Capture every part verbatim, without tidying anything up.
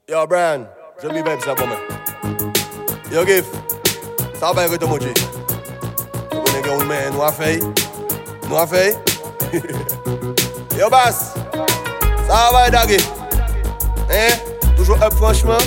Yo, Brian, je me vibe ça pour moi. Yo, Gif, ça va être mon G. Vous connaissez un man, nous a fait. Nous a fait. Yo, Bass, ça va être Gif. Hein? Toujours up, franchement.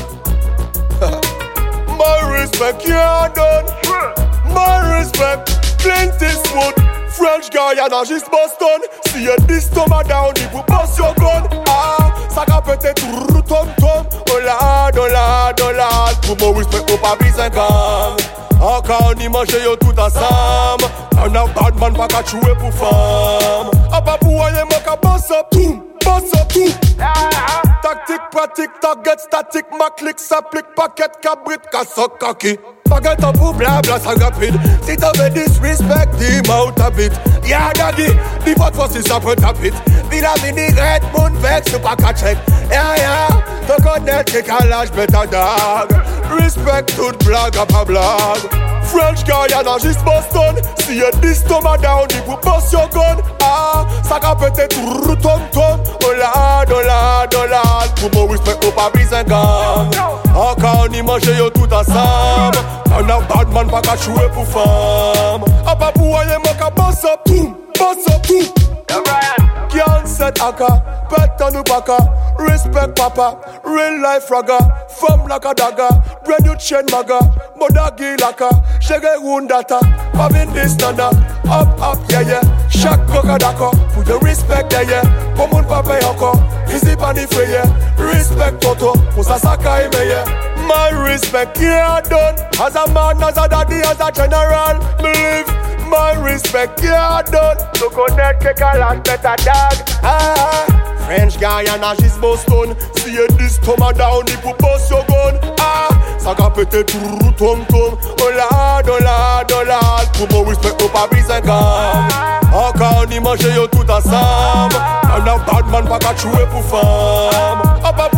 My respect, you're done. My respect, Clint Eastwood. French Guyana, just Boston. See you this stomach down, you will bust your gun. Ah, ça ka pète tout tom tom. Oh lad, oh lad, oh lad. Pour mon respect, au pas besoin gang. Encore ni manger yo tout ensemble. Un a bad man pas qu'à jouer pour femme. A pas pour aller moi qu'à boss up tout, boss up tout. Tactique, pratique, target, statique, ma click, s'applique, paquet, cabrit, casse, kaki. Paquet up pour blabla, ça rapide. Si t'avais disrespect, dis-moi où t'habites. Yeah, daddy, dis pas de fois si ça peut t'habiter. Vila mini red moon vex, c'est pas qu'à check. Yeah, yeah, te connais, t'es calage, bêta dog. Respect toute blague, à pas blague. French Guyana, juste Boston. Si y'a this stomach down, il vous boss your gun. Ah, ça ka pète tout tom tom. Oh lad, oh lad, oh lad. Pour mon respect, au pas besoin gang. Encore ni manger yo tout ensemble. Un a bad man pas qu'à jouer pour femme. A pas pour aller moi qu'à boss up tout, boss up tout. Can't set aka, pet on baka. Respect papa, real life ragga. Femme like a dagger, brand new chain maga. Modagi laka, shege wound data. Having this nana, up up yeah yeah. Shak koka dako, put the respect there yeah. Pomun papa yoko, easy pani free yeah. Respect toto, pusa saka ime yeah. My respect yeah done. As a man, as a daddy, as a general, believe. My respect, yeah, done. To connect, kick a lot better dog. Ah, French Guyana, she's Boston. See you this stomach down, if you bust your gun. Ah, ça ka pète tout tom tom. Oh lad, oh lad, oh lad. Pour mon respect, au pas besoin gang. Encore ni manger yo tout ensemble. Un a bad man pas qu'à jouer pour femme.